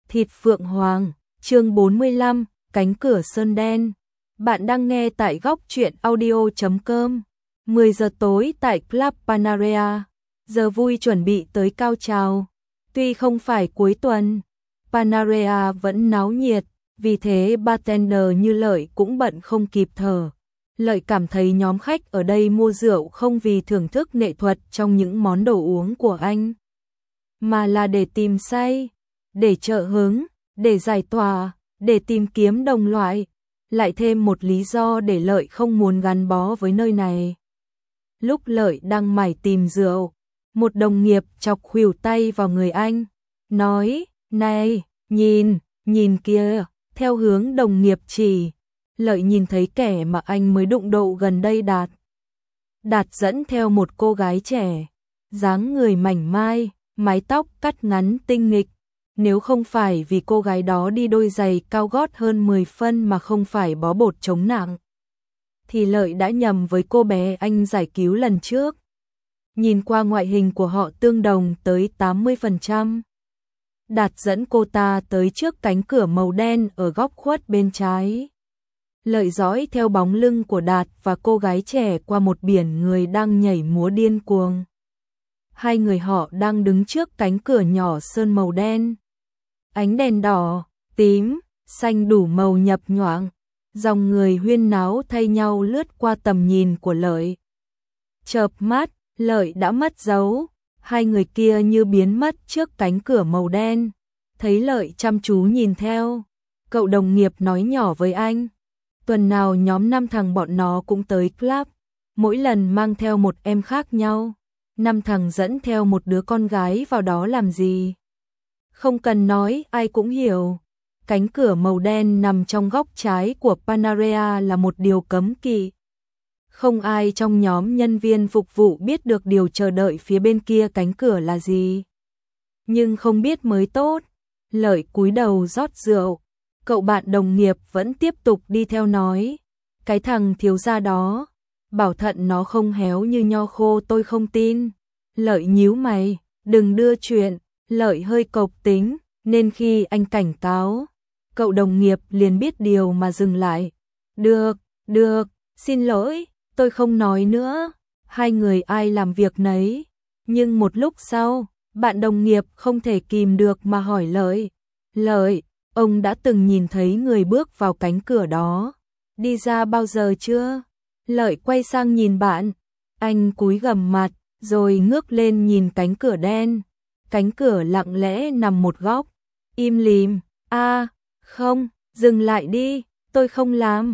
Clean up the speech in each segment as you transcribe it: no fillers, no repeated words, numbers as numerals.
Thịt Phượng Hoàng, chương 45, cánh cửa sơn đen. Bạn đang nghe tại góc truyện audio.com. 10 giờ tối tại Club Panarea. Giờ vui chuẩn bị tới cao trào. Tuy không phải cuối tuần, Panarea vẫn náo nhiệt, vì thế bartender như Lợi cũng bận không kịp thở. Lợi cảm thấy nhóm khách ở đây mua rượu không vì thưởng thức nghệ thuật trong những món đồ uống của anh, mà là để tìm say, để trợ hứng, để giải tỏa, để tìm kiếm đồng loại, lại thêm một lý do để Lợi không muốn gắn bó với nơi này. Lúc Lợi đang mải tìm rượu, một đồng nghiệp chọc khuỷu tay vào người anh, nói, này, nhìn kìa, theo hướng đồng nghiệp chỉ. Lợi nhìn thấy kẻ mà anh mới đụng độ gần đây Đạt. Đạt dẫn theo một cô gái trẻ, dáng người mảnh mai, mái tóc cắt ngắn tinh nghịch. Nếu không phải vì cô gái đó đi đôi giày cao gót hơn 10 phân mà không phải bó bột chống nặng, thì Lợi đã nhầm với cô bé anh giải cứu lần trước. Nhìn qua ngoại hình của họ tương đồng tới 80%. Đạt dẫn cô ta tới trước cánh cửa màu đen ở góc khuất bên trái. Lợi dõi theo bóng lưng của Đạt và cô gái trẻ qua một biển người đang nhảy múa điên cuồng. Hai người họ đang đứng trước cánh cửa nhỏ sơn màu đen. Ánh đèn đỏ, tím, xanh đủ màu nhập nhoạng, dòng người huyên náo thay nhau lướt qua tầm nhìn của Lợi. Chợp mắt, Lợi đã mất dấu, hai người kia như biến mất trước cánh cửa màu đen. Thấy Lợi chăm chú nhìn theo, cậu đồng nghiệp nói nhỏ với anh. Tuần nào nhóm 5 thằng bọn nó cũng tới club, mỗi lần mang theo một em khác nhau. 5 thằng dẫn theo một đứa con gái vào đó làm gì? Không cần nói, ai cũng hiểu. Cánh cửa màu đen nằm trong góc trái của Panarea là một điều cấm kỵ. Không ai trong nhóm nhân viên phục vụ biết được điều chờ đợi phía bên kia cánh cửa là gì. Nhưng không biết mới tốt. Lợi cúi đầu rót rượu. Cậu bạn đồng nghiệp vẫn tiếp tục đi theo nói. Cái thằng thiếu gia đó, bảo thận nó không héo như nho khô tôi không tin. Lợi nhíu mày, đừng đưa chuyện. Lợi hơi cộc tính, nên khi anh cảnh cáo, cậu đồng nghiệp liền biết điều mà dừng lại. Được, xin lỗi, tôi không nói nữa. Hai người ai làm việc nấy. Nhưng một lúc sau, bạn đồng nghiệp không thể kìm được mà hỏi Lợi, ông đã từng nhìn thấy người bước vào cánh cửa đó, đi ra bao giờ chưa? Lợi quay sang nhìn bạn, anh cúi gằm mặt, rồi ngước lên nhìn cánh cửa đen. Cánh cửa lặng lẽ nằm một góc, im lìm. Không, dừng lại đi, tôi không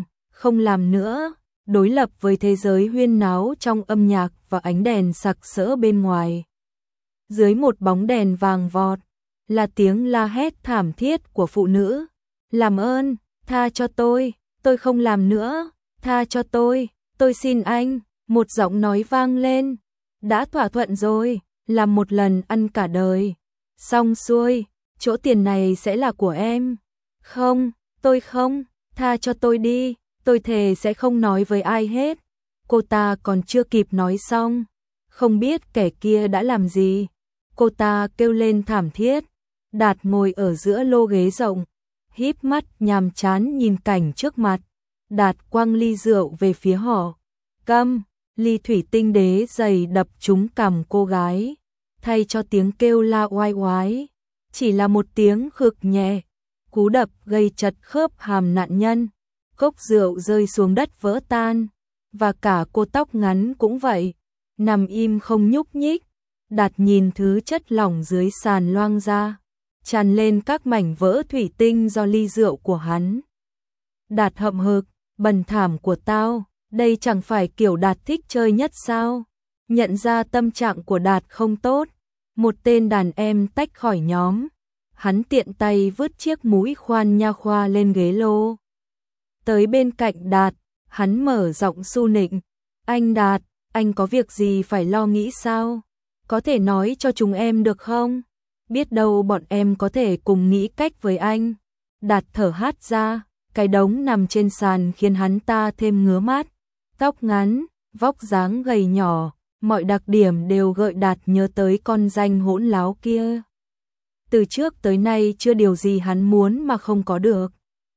làm nữa. Đối lập với thế giới huyên náo trong âm nhạc và ánh đèn sặc sỡ bên ngoài. Dưới một bóng đèn vàng vọt, là tiếng la hét thảm thiết của phụ nữ. Làm ơn, tha cho tôi không làm nữa, tha cho tôi xin anh. Một giọng nói vang lên, đã thỏa thuận rồi, làm một lần ăn cả đời. Xong xuôi, chỗ tiền này sẽ là của em. Không, tôi không, tha cho tôi đi, tôi thề sẽ không nói với ai hết. Cô ta còn chưa kịp nói xong, không biết kẻ kia đã làm gì. Cô ta kêu lên thảm thiết. Đạt ngồi ở giữa lô ghế rộng, híp mắt nhàm chán nhìn cảnh trước mặt. Đạt quăng ly rượu về phía họ. Câm, ly thủy tinh đế dày đập trúng cằm cô gái. Thay cho tiếng kêu la oai oái, chỉ là một tiếng khực nhẹ. Cú đập gây chật khớp hàm nạn nhân. Cốc rượu rơi xuống đất vỡ tan. Và cả cô tóc ngắn cũng vậy, nằm im không nhúc nhích. Đạt nhìn thứ chất lỏng dưới sàn loang ra, tràn lên các mảnh vỡ thủy tinh do ly rượu của hắn. Đạt hậm hực, bần thảm của tao, đây chẳng phải kiểu Đạt thích chơi nhất sao? Nhận ra tâm trạng của Đạt không tốt, một tên đàn em tách khỏi nhóm. Hắn tiện tay vứt chiếc mũi khoan nha khoa lên ghế lô. Tới bên cạnh Đạt, hắn mở giọng su nịnh. Anh Đạt, anh có việc gì phải lo nghĩ sao? Có thể nói cho chúng em được không? Biết đâu bọn em có thể cùng nghĩ cách với anh. Đạt thở hắt ra, cái đống nằm trên sàn khiến hắn ta thêm ngứa mắt. Tóc ngắn, vóc dáng gầy nhỏ, mọi đặc điểm đều gợi Đạt nhớ tới con danh hỗn láo kia. Từ trước tới nay chưa điều gì hắn muốn mà không có được.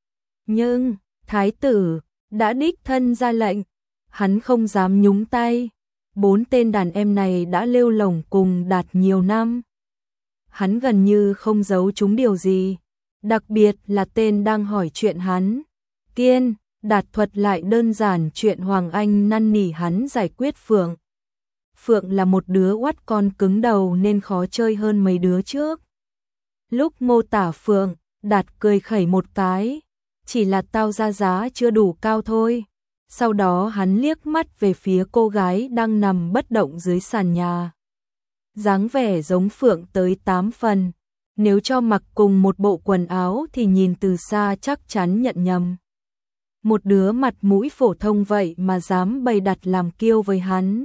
Nhưng, thái tử đã đích thân ra lệnh, hắn không dám nhúng tay. 4 tên đàn em này đã lêu lổng cùng Đạt nhiều năm. Hắn gần như không giấu chúng điều gì, đặc biệt là tên đang hỏi chuyện hắn. Kiên, Đạt thuật lại đơn giản chuyện Hoàng Anh năn nỉ hắn giải quyết Phượng. Phượng là một đứa oắt con cứng đầu nên khó chơi hơn mấy đứa trước. Lúc mô tả Phượng, Đạt cười khẩy một cái, chỉ là tao ra giá chưa đủ cao thôi. Sau đó hắn liếc mắt về phía cô gái đang nằm bất động dưới sàn nhà. Dáng vẻ giống Phượng tới 8 phần, nếu cho mặc cùng một bộ quần áo thì nhìn từ xa chắc chắn nhận nhầm. Một đứa mặt mũi phổ thông vậy mà dám bày đặt làm kiêu với hắn.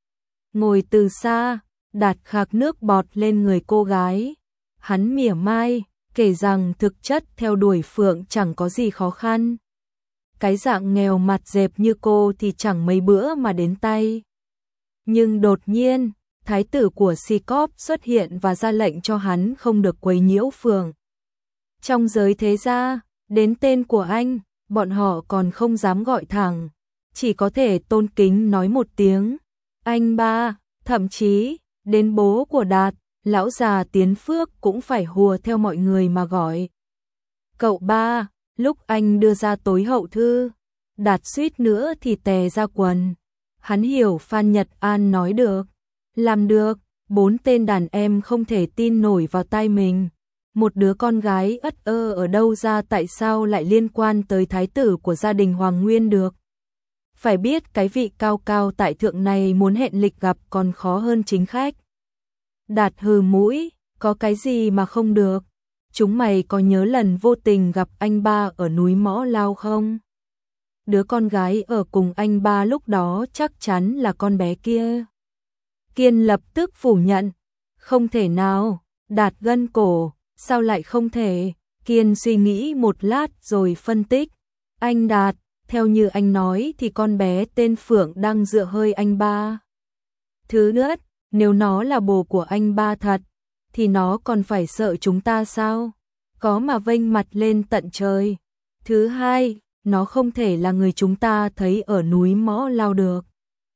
Ngồi từ xa, Đạt khạc nước bọt lên người cô gái. Hắn mỉa mai, kể rằng thực chất theo đuổi Phượng chẳng có gì khó khăn. Cái dạng nghèo mặt dẹp như cô thì chẳng mấy bữa mà đến tay. Nhưng đột nhiên, thái tử của Si Corp xuất hiện và ra lệnh cho hắn không được quấy nhiễu Phượng. Trong giới thế gia, đến tên của anh, bọn họ còn không dám gọi thẳng, chỉ có thể tôn kính nói một tiếng. Anh ba, thậm chí, đến bố của Đạt, lão già Tiến Phước cũng phải hùa theo mọi người mà gọi. Cậu ba, lúc anh đưa ra tối hậu thư, Đạt suýt nữa thì tè ra quần. Hắn hiểu Phan Nhật An nói được, làm được. 4 tên đàn em không thể tin nổi vào tai mình. Một đứa con gái ất ơ ở đâu ra tại sao lại liên quan tới thái tử của gia đình Hoàng Nguyên được. Phải biết cái vị cao cao tại thượng này muốn hẹn lịch gặp còn khó hơn chính khách. Đạt hừ mũi, có cái gì mà không được. Chúng mày có nhớ lần vô tình gặp anh ba ở núi Mõ Lao không? Đứa con gái ở cùng anh ba lúc đó chắc chắn là con bé kia. Kiên lập tức phủ nhận. Không thể nào, Đạt gân cổ, sao lại không thể? Kiên suy nghĩ một lát rồi phân tích. Anh Đạt, theo như anh nói thì con bé tên Phượng đang dựa hơi anh ba. Thứ nữa, nếu nó là bồ của anh ba thật, thì nó còn phải sợ chúng ta sao? Có mà vênh mặt lên tận trời. Thứ hai, nó không thể là người chúng ta thấy ở núi Mõ Lao được.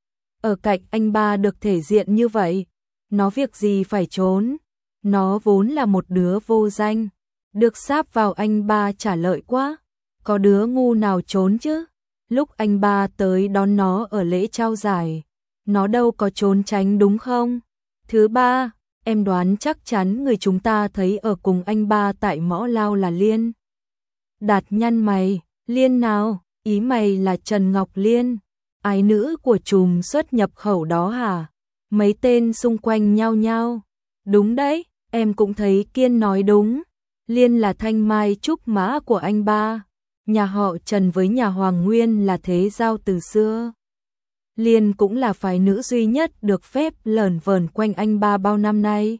Ở cạnh anh ba được thể diện như vậy, nó việc gì phải trốn. Nó vốn là một đứa vô danh, được sáp vào anh ba trả lợi quá. Có đứa ngu nào trốn chứ? Lúc anh ba tới đón nó ở lễ trao giải, nó đâu có trốn tránh đúng không? Thứ ba, em đoán chắc chắn người chúng ta thấy ở cùng anh ba tại Mõ Lao là Liên. Đạt nhăn mày, Liên nào? Ý mày là Trần Ngọc Liên, ái nữ của trùm xuất nhập khẩu đó hả? Mấy tên xung quanh nhao nhao. Đúng đấy, em cũng thấy Kiên nói đúng. Liên là thanh mai trúc mã của anh ba. Nhà họ Trần với nhà Hoàng Nguyên là thế giao từ xưa. Liên cũng là phái nữ duy nhất được phép lởn vởn quanh anh ba bao năm nay.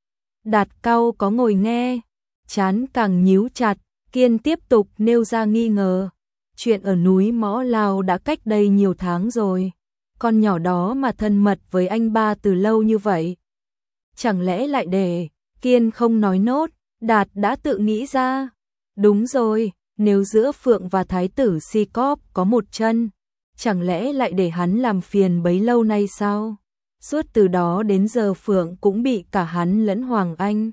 Đạt cau có ngồi nghe, chán càng nhíu chặt. Kiên tiếp tục nêu ra nghi ngờ. Chuyện ở núi Mõ Lao đã cách đây nhiều tháng rồi. Con nhỏ đó mà thân mật với anh ba từ lâu như vậy. Chẳng lẽ lại để Kiên không nói nốt, Đạt đã tự nghĩ ra. Đúng rồi, nếu giữa Phượng và thái tử Si Corp có một chân, chẳng lẽ lại để hắn làm phiền bấy lâu nay sao? Suốt từ đó đến giờ Phượng cũng bị cả hắn lẫn Hoàng Anh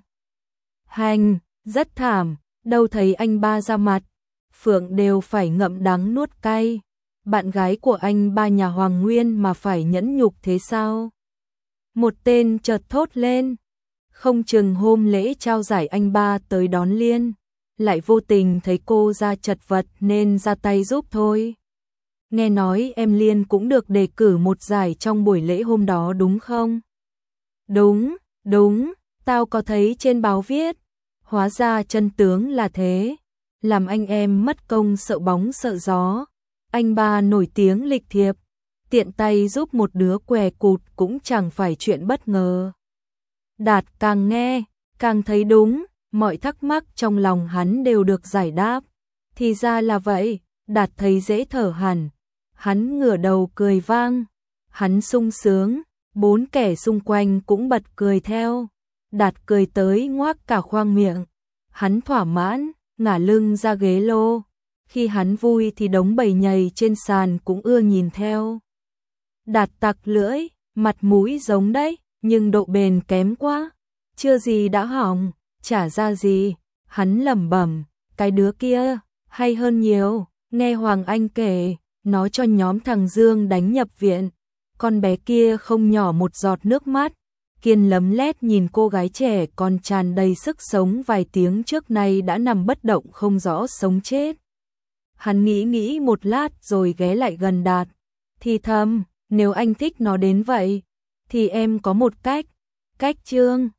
hành, rất thảm, đâu thấy anh ba ra mặt, Phượng đều phải ngậm đắng nuốt cay. Bạn gái của anh ba nhà Hoàng Nguyên mà phải nhẫn nhục thế sao? Một tên chợt thốt lên, không chừng hôm lễ trao giải anh ba tới đón Liên, lại vô tình thấy cô ra chật vật nên ra tay giúp thôi. Nghe nói em Liên cũng được đề cử một giải trong buổi lễ hôm đó đúng không? Đúng, đúng, tao có thấy trên báo viết. Hóa ra chân tướng là thế. Làm anh em mất công sợ bóng sợ gió. Anh ba nổi tiếng lịch thiệp, tiện tay giúp một đứa què cụt cũng chẳng phải chuyện bất ngờ. Đạt càng nghe, càng thấy đúng, mọi thắc mắc trong lòng hắn đều được giải đáp. Thì ra là vậy, Đạt thấy dễ thở hẳn. Hắn ngửa đầu cười vang, hắn sung sướng, 4 kẻ xung quanh cũng bật cười theo. Đạt cười tới ngoác cả khoang miệng. Hắn thỏa mãn, ngả lưng ra ghế lô. Khi hắn vui thì đống bầy nhầy trên sàn cũng ưa nhìn theo. Đạt tặc lưỡi, mặt mũi giống đấy, nhưng độ bền kém quá. Chưa gì đã hỏng, chả ra gì. Hắn lẩm bẩm, cái đứa kia, hay hơn nhiều. Nghe Hoàng Anh kể, nó cho nhóm thằng Dương đánh nhập viện. Con bé kia không nhỏ một giọt nước mắt. Kiên lấm lét nhìn cô gái trẻ còn tràn đầy sức sống vài tiếng trước nay đã nằm bất động không rõ sống chết. Hắn nghĩ một lát rồi ghé lại gần Đạt. Thì thầm, nếu anh thích nó đến vậy, thì em có một cách. Cách Trương.